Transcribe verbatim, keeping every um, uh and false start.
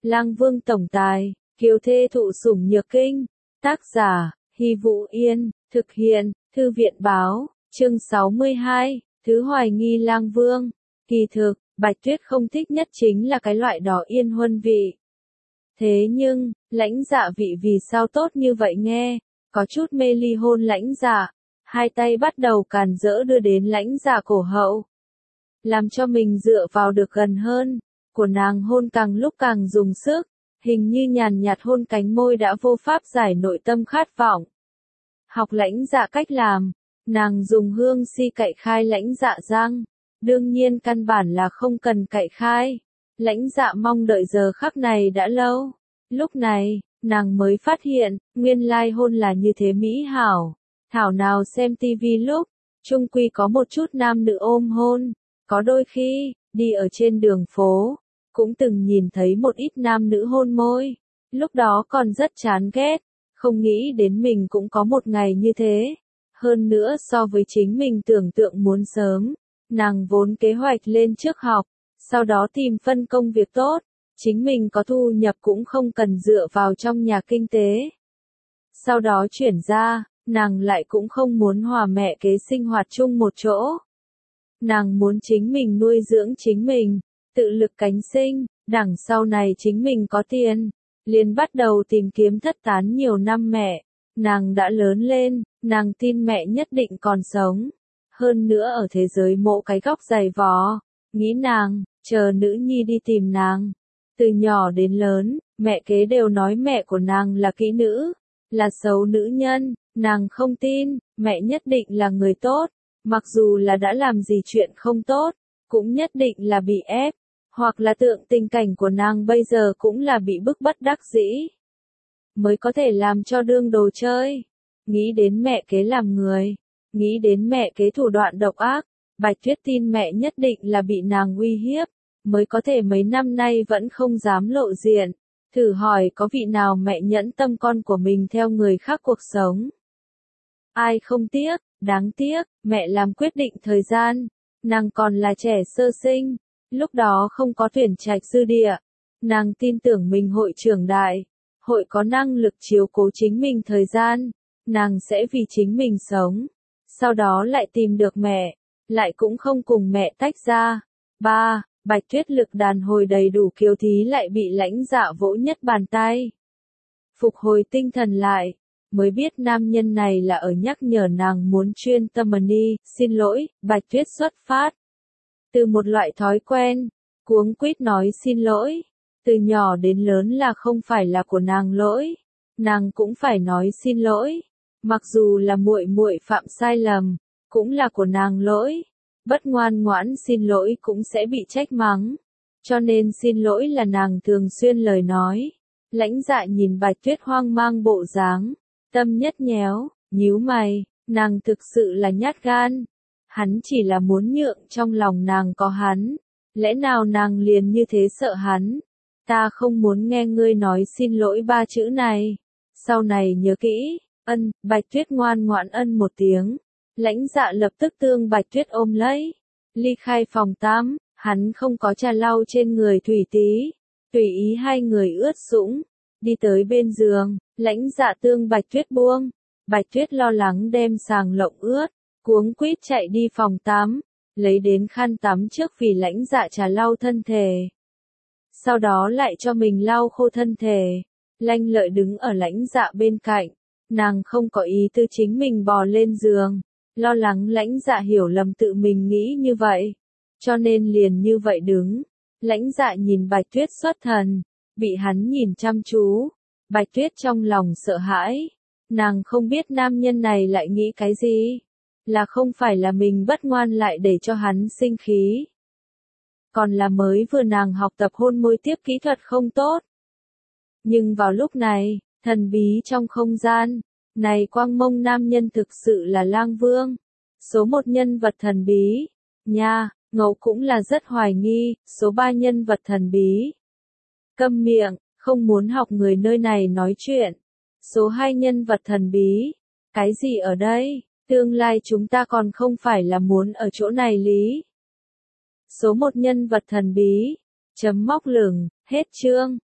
Lang Vương tổng tài, kiều thê thụ sủng nhược kinh. Tác giả, Hy Vũ Yên, thực hiện, Thư viện báo, chương sáu mươi hai, Thứ hoài nghi Lang Vương. Kỳ thực, Bạch Tuyết không thích nhất chính là cái loại đỏ yên huân vị. Thế nhưng, Lãnh Dạ vị vì sao tốt như vậy nghe, có chút mê ly hôn Lãnh Dạ, hai tay bắt đầu càn rỡ đưa đến Lãnh Dạ cổ hậu. Làm cho mình dựa vào được gần hơn, của nàng hôn càng lúc càng dùng sức, hình như nhàn nhạt hôn cánh môi đã vô pháp giải nội tâm khát vọng. Học Lãnh Dạ cách làm, nàng dùng hương si cậy khai Lãnh Dạ răng, đương nhiên căn bản là không cần cậy khai. Lãnh Dạ mong đợi giờ khắc này đã lâu, lúc này, nàng mới phát hiện, nguyên lai hôn là như thế mỹ hảo. Thảo nào xem tivi lúc, chung quy có một chút nam nữ ôm hôn, có đôi khi, đi ở trên đường phố, cũng từng nhìn thấy một ít nam nữ hôn môi, lúc đó còn rất chán ghét, không nghĩ đến mình cũng có một ngày như thế. Hơn nữa so với chính mình tưởng tượng muốn sớm, nàng vốn kế hoạch lên trước học, sau đó tìm phân công việc tốt, chính mình có thu nhập cũng không cần dựa vào trong nhà kinh tế. Sau đó chuyển ra, nàng lại cũng không muốn hòa mẹ kế sinh hoạt chung một chỗ. Nàng muốn chính mình nuôi dưỡng chính mình, tự lực cánh sinh, đằng sau này chính mình có tiền, liền bắt đầu tìm kiếm thất tán nhiều năm mẹ. Nàng đã lớn lên, nàng tin mẹ nhất định còn sống. Hơn nữa ở thế giới mộ cái góc dày vò, nghĩ nàng, chờ nữ nhi đi tìm nàng. Từ nhỏ đến lớn, mẹ kế đều nói mẹ của nàng là kỹ nữ, là xấu nữ nhân, nàng không tin, mẹ nhất định là người tốt, mặc dù là đã làm gì chuyện không tốt, cũng nhất định là bị ép, hoặc là tượng tình cảnh của nàng bây giờ cũng là bị bức bất đắc dĩ, mới có thể làm cho đương đồ chơi. Nghĩ đến mẹ kế làm người, nghĩ đến mẹ kế thủ đoạn độc ác, Bạch Tuyết tin mẹ nhất định là bị nàng uy hiếp, mới có thể mấy năm nay vẫn không dám lộ diện. Thử hỏi có vị nào mẹ nhẫn tâm con của mình theo người khác cuộc sống? Ai không tiếc, đáng tiếc, mẹ làm quyết định thời gian, nàng còn là trẻ sơ sinh, lúc đó không có tuyển trạch dư địa, nàng tin tưởng mình hội trưởng đại, hội có năng lực chiếu cố chính mình thời gian, nàng sẽ vì chính mình sống, sau đó lại tìm được mẹ, lại cũng không cùng mẹ tách ra. ba. Bạch Tuyết lực đàn hồi đầy đủ kiều thí lại bị Lãnh Dạ vỗ nhất bàn tay. Phục hồi tinh thần lại, mới biết nam nhân này là ở nhắc nhở nàng muốn chuyên tâm đi. Xin lỗi, Bạch Tuyết xuất phát từ một loại thói quen, cuống quýt nói xin lỗi. Từ nhỏ đến lớn là không phải là của nàng lỗi, nàng cũng phải nói xin lỗi. Mặc dù là muội muội phạm sai lầm, cũng là của nàng lỗi. Bất ngoan ngoãn xin lỗi cũng sẽ bị trách mắng. Cho nên xin lỗi là nàng thường xuyên lời nói. Lãnh Dạ nhìn Bạch Tuyết hoang mang bộ dáng, tâm nhất nhéo, nhíu mày, nàng thực sự là nhát gan. Hắn chỉ là muốn nhượng trong lòng nàng có hắn. Lẽ nào nàng liền như thế sợ hắn? Ta không muốn nghe ngươi nói xin lỗi ba chữ này. Sau này nhớ kỹ, ân, Bạch Tuyết ngoan ngoãn ân một tiếng. Lãnh Dạ lập tức tương Bạch Tuyết ôm lấy, ly khai phòng tắm, hắn không có trà lau trên người Thủy Tí, tùy ý hai người ướt sũng, đi tới bên giường, Lãnh Dạ tương Bạch Tuyết buông, Bạch Tuyết lo lắng đem sàng lộng ướt, cuống quýt chạy đi phòng tắm, lấy đến khăn tắm trước vì Lãnh Dạ trà lau thân thể. Sau đó lại cho mình lau khô thân thể, Lanh Lợi đứng ở Lãnh Dạ bên cạnh, nàng không có ý tư chính mình bò lên giường. Lo lắng Lãnh Dạ hiểu lầm tự mình nghĩ như vậy, cho nên liền như vậy đứng. Lãnh Dạ nhìn Bạch Tuyết xuất thần, bị hắn nhìn chăm chú. Bạch Tuyết trong lòng sợ hãi, nàng không biết nam nhân này lại nghĩ cái gì, là không phải là mình bất ngoan lại để cho hắn sinh khí, còn là mới vừa nàng học tập hôn môi tiếp kỹ thuật không tốt. Nhưng vào lúc này, thần bí trong không gian, này quang mông nam nhân thực sự là Lang Vương, số một nhân vật thần bí, nha, Ngẫu cũng là rất hoài nghi, số ba nhân vật thần bí. Câm miệng, không muốn học người nơi này nói chuyện. Số hai nhân vật thần bí, cái gì ở đây, tương lai chúng ta còn không phải là muốn ở chỗ này lý. Số một nhân vật thần bí, chấm móc lửng, hết chương.